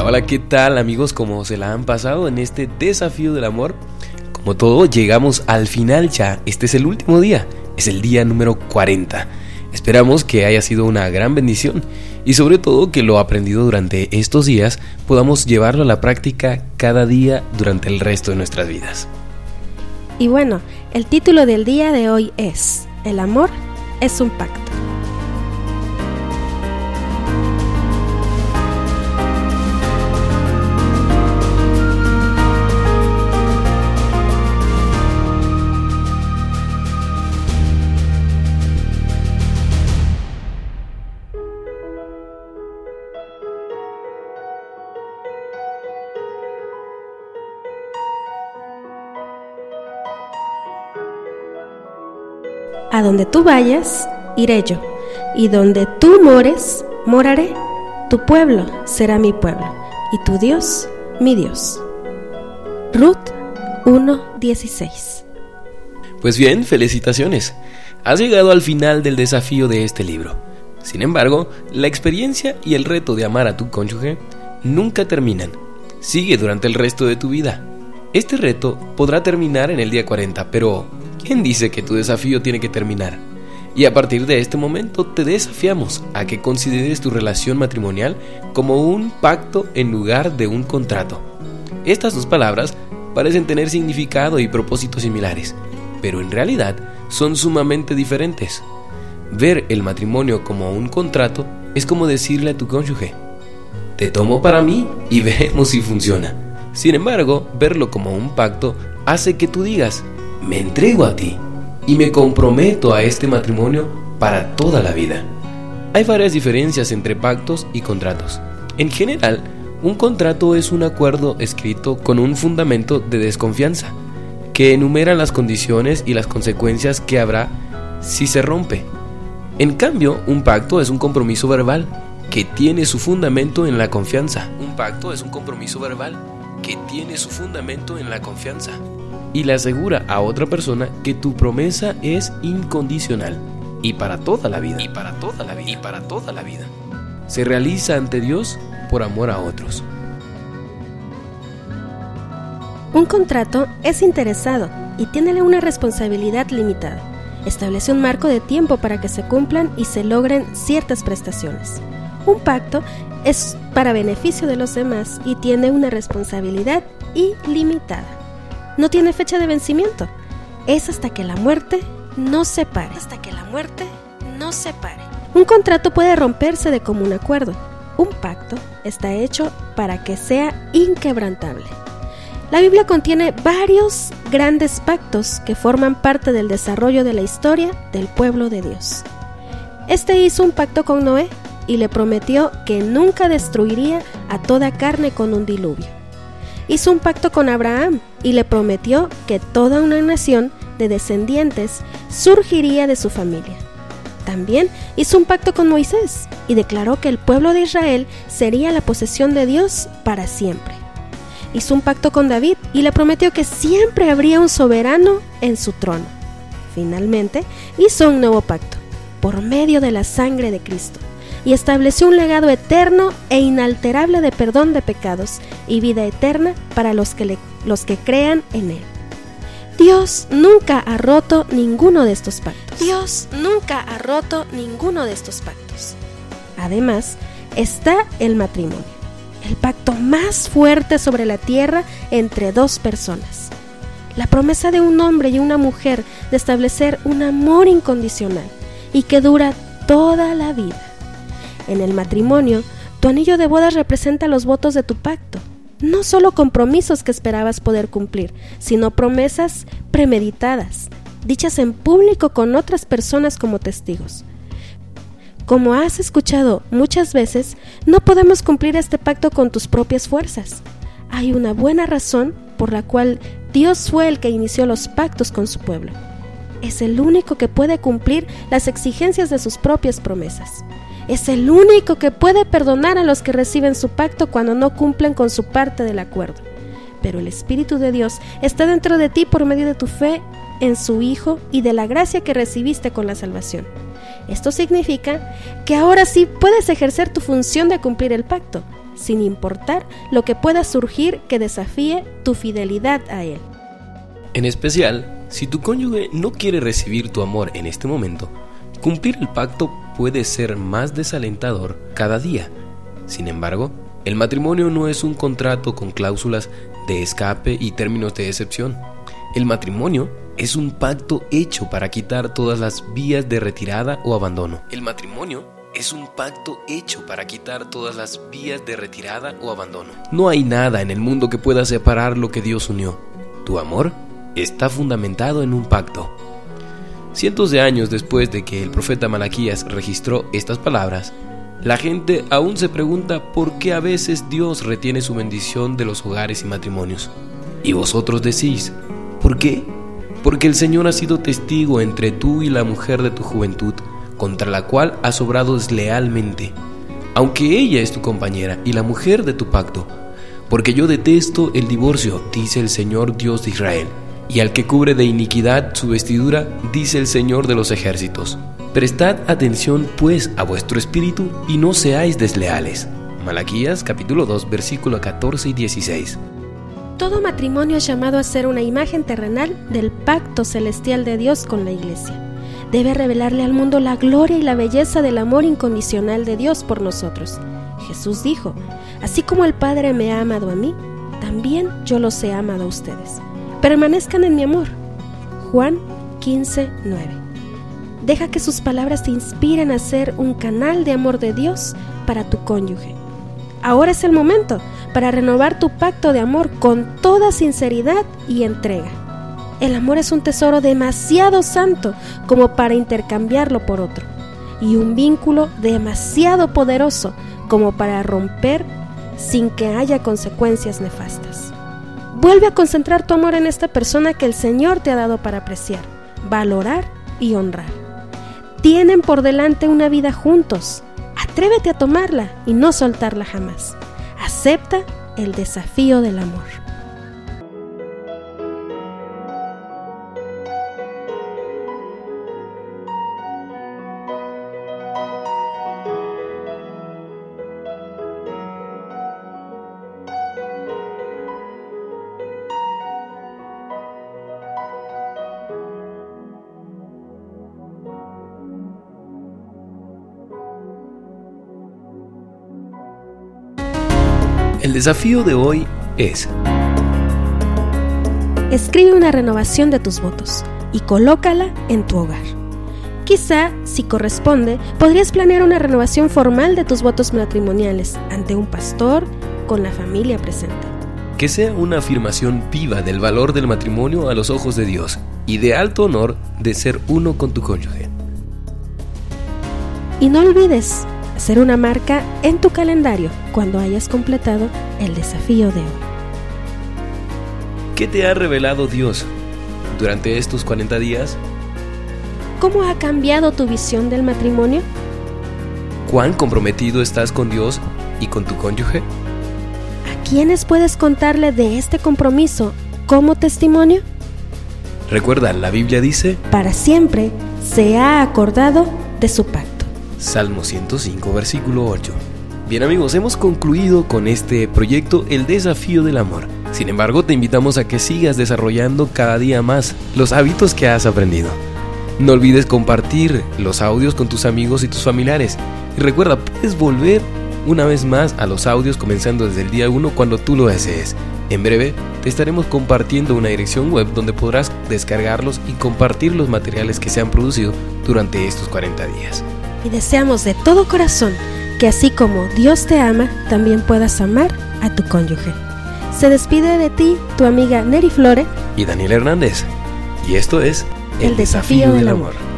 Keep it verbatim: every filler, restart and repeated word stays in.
Hola, hola, ¿qué tal amigos? ¿Cómo se la han pasado en este desafío del amor? Como todo, llegamos al final ya. Este es el último día, es el día número cuarenta. Esperamos que haya sido una gran bendición y sobre todo que lo aprendido durante estos días podamos llevarlo a la práctica cada día durante el resto de nuestras vidas. Y bueno, el título del día de hoy es: El amor es un pacto. A donde tú vayas, iré yo, y donde tú mores, moraré. Tu pueblo será mi pueblo, y tu Dios, mi Dios. Ruth uno dieciséis. Pues bien, felicitaciones. Has llegado al final del desafío de este libro. Sin embargo, la experiencia y el reto de amar a tu cónyuge nunca terminan. Sigue durante el resto de tu vida. Este reto podrá terminar en el día cuarenta, pero ¿quién dice que tu desafío tiene que terminar? Y a partir de este momento te desafiamos a que consideres tu relación matrimonial como un pacto en lugar de un contrato. Estas dos palabras parecen tener significado y propósitos similares, pero en realidad son sumamente diferentes. Ver el matrimonio como un contrato es como decirle a tu cónyuge: te tomo para mí y veremos si funciona. Sin embargo, verlo como un pacto hace que tú digas: me entrego a ti y me comprometo a este matrimonio para toda la vida. Hay varias diferencias entre pactos y contratos. En general, un contrato es un acuerdo escrito con un fundamento de desconfianza, que enumera las condiciones y las consecuencias que habrá si se rompe. En cambio, un pacto es un compromiso verbal que tiene su fundamento en la confianza. Un pacto es un compromiso verbal que tiene su fundamento en la confianza y le asegura a otra persona que tu promesa es incondicional y para toda la vida. Y para toda la vida. Y para toda la vida. Se realiza ante Dios por amor a otros. Un contrato es interesado y tiene una responsabilidad limitada. Establece un marco de tiempo para que se cumplan y se logren ciertas prestaciones. Un pacto es para beneficio de los demás y tiene una responsabilidad ilimitada. No tiene fecha de vencimiento. Es hasta que la muerte nos separe. Hasta que la muerte nos separe. Un contrato puede romperse de común acuerdo. Un pacto está hecho para que sea inquebrantable. La Biblia contiene varios grandes pactos que forman parte del desarrollo de la historia del pueblo de Dios. Este hizo un pacto con Noé y le prometió que nunca destruiría a toda carne con un diluvio. Hizo un pacto con Abraham y le prometió que toda una nación de descendientes surgiría de su familia. También hizo un pacto con Moisés y declaró que el pueblo de Israel sería la posesión de Dios para siempre. Hizo un pacto con David y le prometió que siempre habría un soberano en su trono. Finalmente, hizo un nuevo pacto por medio de la sangre de Cristo y estableció un legado eterno e inalterable de perdón de pecados y vida eterna para los que, le, los que crean en Él. Dios nunca ha roto ninguno de estos pactos. Dios nunca ha roto ninguno de estos pactos. Además, está el matrimonio, el pacto más fuerte sobre la tierra entre dos personas. La promesa de un hombre y una mujer de establecer un amor incondicional y que dura toda la vida. En el matrimonio, tu anillo de bodas representa los votos de tu pacto, no solo compromisos que esperabas poder cumplir, sino promesas premeditadas, dichas en público con otras personas como testigos. Como has escuchado muchas veces, no podemos cumplir este pacto con tus propias fuerzas. Hay una buena razón por la cual Dios fue el que inició los pactos con su pueblo. Es el único que puede cumplir las exigencias de sus propias promesas. Es el único que puede perdonar a los que reciben su pacto cuando no cumplen con su parte del acuerdo. Pero el Espíritu de Dios está dentro de ti por medio de tu fe en su Hijo y de la gracia que recibiste con la salvación. Esto significa que ahora sí puedes ejercer tu función de cumplir el pacto. sin importar lo que pueda surgir que desafíe tu fidelidad a Él. En especial, si tu cónyuge no quiere recibir tu amor en este momento, cumplir el pacto puede ser más desalentador cada día. Sin embargo, el matrimonio no es un contrato con cláusulas de escape y términos de excepción. El matrimonio es un pacto hecho para quitar todas las vías de retirada o abandono. El matrimonio es un pacto hecho para quitar todas las vías de retirada o abandono. No hay nada en el mundo que pueda separar lo que Dios unió. Tu amor está fundamentado en un pacto. Cientos de años después de que el profeta Malaquías registró estas palabras, la gente aún se pregunta por qué a veces Dios retiene su bendición de los hogares y matrimonios. Y vosotros decís, ¿por qué? Porque el Señor ha sido testigo entre tú y la mujer de tu juventud, contra la cual has obrado deslealmente, aunque ella es tu compañera y la mujer de tu pacto. Porque yo detesto el divorcio, dice el Señor Dios de Israel, y al que cubre de iniquidad su vestidura, dice el Señor de los ejércitos. Prestad atención pues a vuestro espíritu y no seáis desleales. Malaquías capítulo dos versículos catorce y dieciséis. Todo matrimonio es llamado a ser una imagen terrenal del pacto celestial de Dios con la Iglesia. Debe revelarle al mundo la gloria y la belleza del amor incondicional de Dios por nosotros. Jesús dijo, así como el Padre me ha amado a mí, también yo los he amado a ustedes. Permanezcan en mi amor. Juan quince, nueve. Deja que sus palabras te inspiren a ser un canal de amor de Dios para tu cónyuge. Ahora es el momento para renovar tu pacto de amor con toda sinceridad y entrega. El amor es un tesoro demasiado santo como para intercambiarlo por otro, y un vínculo demasiado poderoso como para romper sin que haya consecuencias nefastas. Vuelve a concentrar tu amor en esta persona que el Señor te ha dado para apreciar, valorar y honrar. Tienen por delante una vida juntos. Atrévete a tomarla y no soltarla jamás. Acepta el desafío del amor. El desafío de hoy es: escribe una renovación de tus votos y colócala en tu hogar. Quizá, si corresponde, podrías planear una renovación formal de tus votos matrimoniales ante un pastor con la familia presente. Que sea una afirmación viva del valor del matrimonio a los ojos de Dios y de alto honor de ser uno con tu cónyuge. Y no olvides hacer una marca en tu calendario cuando hayas completado el desafío de hoy. ¿Qué te ha revelado Dios durante estos cuarenta días? ¿Cómo ha cambiado tu visión del matrimonio? ¿Cuán comprometido estás con Dios y con tu cónyuge? ¿A quiénes puedes contarle de este compromiso como testimonio? Recuerda, la Biblia dice: para siempre se ha acordado de su pacto. Salmo ciento cinco, versículo ocho. Bien amigos, hemos concluido con este proyecto El Desafío del Amor. Sin embargo, te invitamos a que sigas desarrollando cada día más los hábitos que has aprendido. No olvides compartir los audios con tus amigos y tus familiares. Y recuerda, puedes volver una vez más a los audios comenzando desde el día uno cuando tú lo desees. En breve te estaremos compartiendo una dirección web donde podrás descargarlos y compartir los materiales que se han producido durante estos cuarenta días. Y deseamos de todo corazón que así como Dios te ama, también puedas amar a tu cónyuge. Se despide de ti tu amiga Neri Flore y Daniel Hernández. Y esto es El, El Desafío, desafío del, del amor. amor.